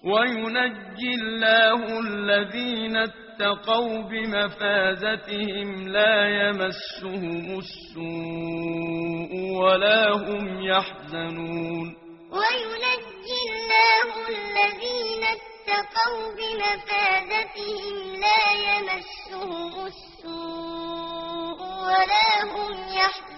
وينجي الله الذين اتقوا بمفازتهم لا يمسهم السوء ولا هم يحزنون. وينجي الله الذين اتقوا بمفازتهم لا يمسهم السوء ولا هم يحزنون.